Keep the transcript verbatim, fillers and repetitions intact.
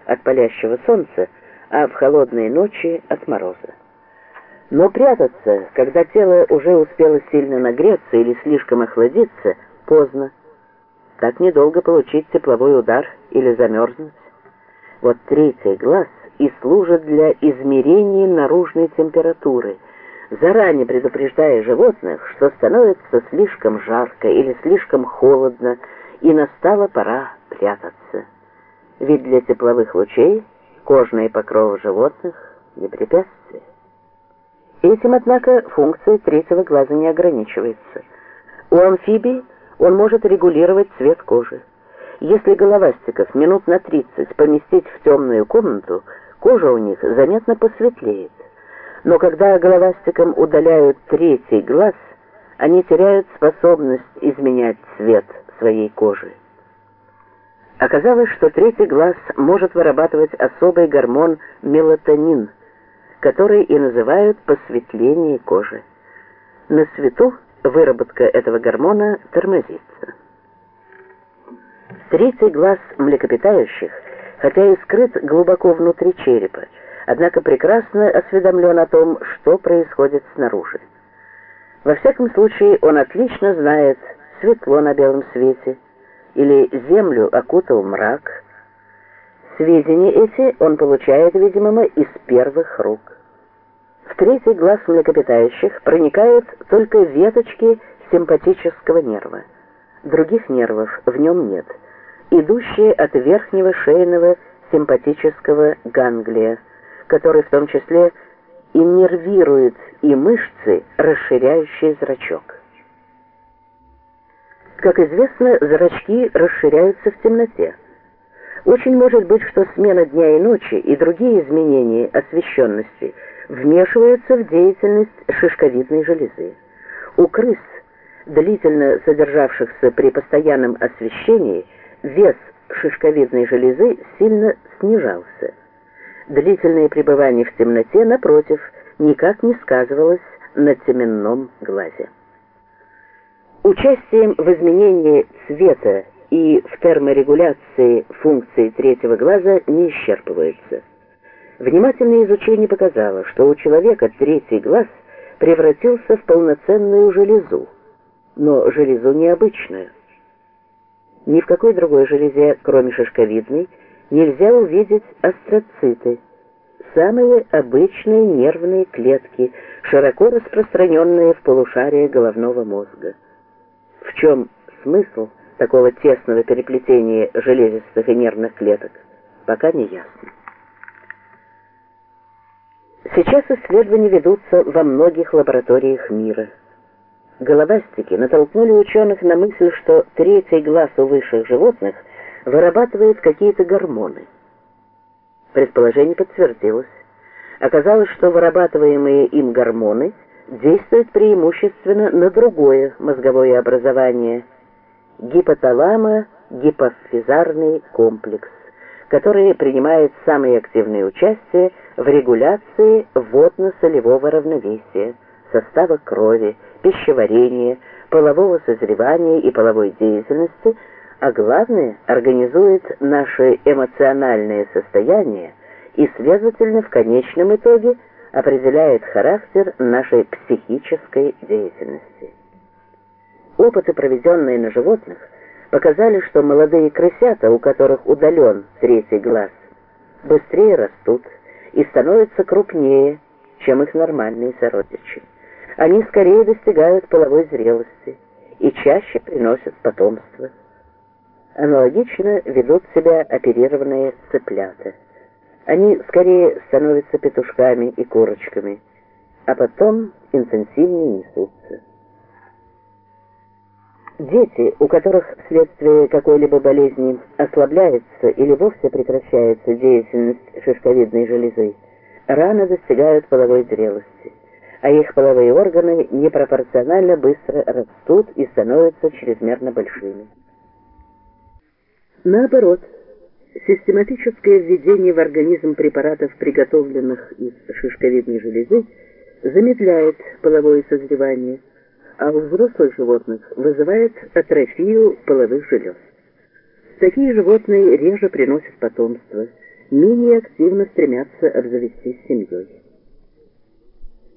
от палящего солнца, а в холодные ночи от мороза. Но прятаться, когда тело уже успело сильно нагреться или слишком охладиться, поздно. Так недолго получить тепловой удар или замерзнуть. Вот третий глаз и служит для измерения наружной температуры, заранее предупреждая животных, что становится слишком жарко или слишком холодно, и настала пора прятаться. Ведь для тепловых лучей кожные покровы животных не препятствие. Этим, однако, функция третьего глаза не ограничивается. У амфибий он может регулировать цвет кожи. Если головастиков минут на тридцать поместить в темную комнату, кожа у них заметно посветлеет. Но когда головастикам удаляют третий глаз, они теряют способность изменять цвет своей кожи. Оказалось, что третий глаз может вырабатывать особый гормон мелатонин, который и называют посветление кожи. На свету выработка этого гормона тормозится. Третий глаз млекопитающих, хотя и скрыт глубоко внутри черепа, однако прекрасно осведомлен о том, что происходит снаружи. Во всяком случае, он отлично знает, светло на белом свете или землю окутал мрак. Сведения эти он получает, видимо, из первых рук. В третий глаз млекопитающих проникают только веточки симпатического нерва. Других нервов в нем нет, идущие от верхнего шейного симпатического ганглия, который в том числе иннервирует и мышцы, расширяющие зрачок. Как известно, зрачки расширяются в темноте. Очень может быть, что смена дня и ночи и другие изменения освещенности вмешиваются в деятельность шишковидной железы. У крыс, длительно содержавшихся при постоянном освещении, вес шишковидной железы сильно снижался. Длительное пребывание в темноте, напротив, никак не сказывалось на теменном глазе. Участием в изменении цвета и в терморегуляции функции третьего глаза не исчерпываются. Внимательное изучение показало, что у человека третий глаз превратился в полноценную железу, но железу необычную. Ни в какой другой железе, кроме шишковидной, нельзя увидеть астроциты, самые обычные нервные клетки, широко распространенные в полушарии головного мозга. В чем смысл такого тесного переплетения железистых и нервных клеток, пока не ясно. Сейчас исследования ведутся во многих лабораториях мира. Головастики натолкнули ученых на мысль, что третий глаз у высших животных вырабатывает какие-то гормоны. Предположение подтвердилось. Оказалось, что вырабатываемые им гормоны действуют преимущественно на другое мозговое образование – гипоталамо-гипофизарный комплекс, который принимает самое активное участие в регуляции водно-солевого равновесия, состава крови, пищеварения, полового созревания и половой деятельности, а главное, организует наше эмоциональное состояние и, следовательно, в конечном итоге определяет характер нашей психической деятельности. Опыты, проведенные на животных, показали, что молодые крысята, у которых удален третий глаз, быстрее растут и становятся крупнее, чем их нормальные сородичи. Они скорее достигают половой зрелости и чаще приносят потомство. Аналогично ведут себя оперированные цыплята. Они скорее становятся петушками и курочками, а потом интенсивнее несутся. Дети, у которых вследствие какой-либо болезни ослабляется или вовсе прекращается деятельность шишковидной железы, рано достигают половой зрелости, а их половые органы непропорционально быстро растут и становятся чрезмерно большими. Наоборот, систематическое введение в организм препаратов, приготовленных из шишковидной железы, замедляет половое созревание, а у взрослых животных вызывает атрофию половых желез. Такие животные реже приносят потомство, менее активно стремятся обзавестись семьей.